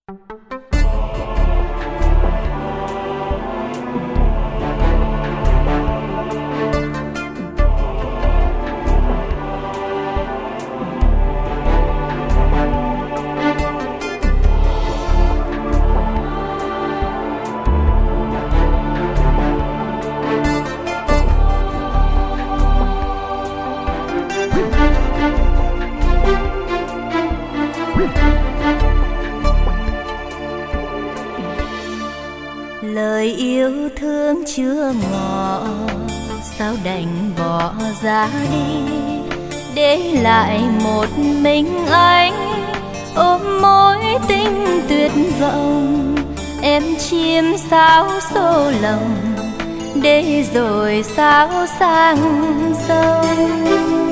Lời yêu thương chưa ngỏ, sao đành bỏ ra đi, để lại một mình anh ôm mối tình tuyệt vọng. Em chim sao xô lòng, để rồi sao sang sông.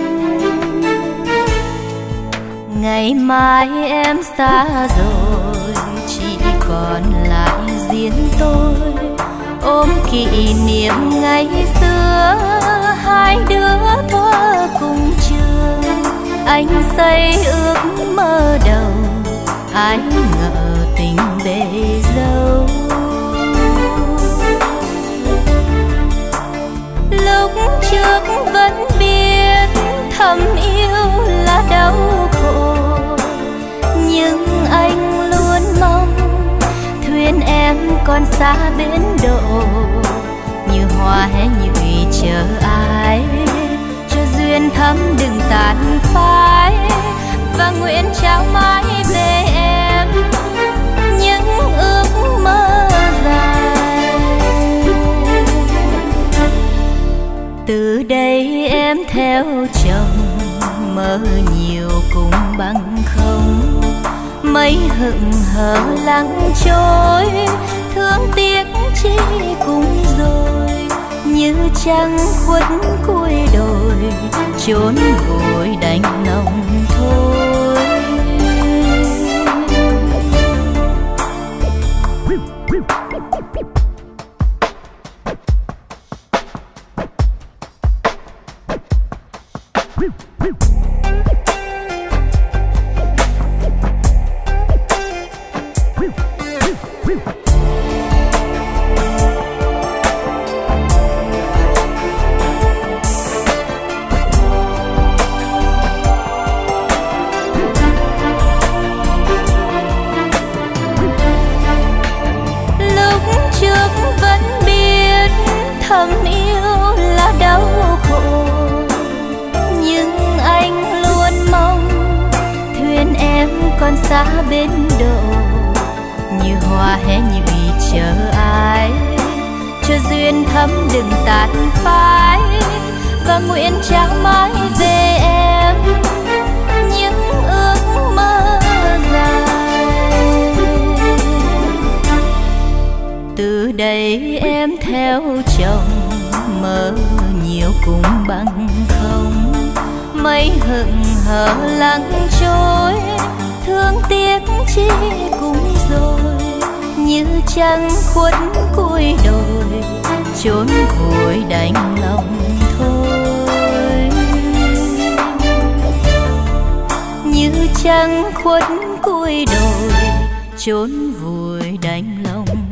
Ngày mai em xa rồi, chỉ còn lại riêng tôi, ôm kỷ niệm ngày xưa hai đứa thuở cùng trường. Anh xây ước mơ đầu, ai ngờ tình bể dâu. Lúc trước vẫn biết thầm yêu là đau khổ, nhưng anh luôn mong thuyền em còn xa bến độ. Như hoa hé nhụy chờ ai, cho duyên thắm đừng tàn phai. Và nguyện trao mãi về em những ước mơ dài. Từ đây em theo chồng, mơ nhiều cũng bằng không. Mấy hững hờ lặng trôi, thương tiếc chi cũng rồi. Như trăng khuất cuối đồi, chốn vội đành lòng thôi. Thầm yêu là đau khổ, nhưng anh luôn mong thuyền em còn xa bến độ. Như hoa hé nhụy chờ ai, cho duyên thắm đừng tàn phai. Và nguyện trao mãi về em những ước mơ dài. Từ đây em theo chồng, mơ nhiều cũng bằng không. Mấy hững hờ lặng trôi, thương tiếc chi cũng rồi. Như trăng khuất cuối đồi, chốn vội đành lòng thôi. Như trăng khuất cuối đồi, chốn vội đành lòng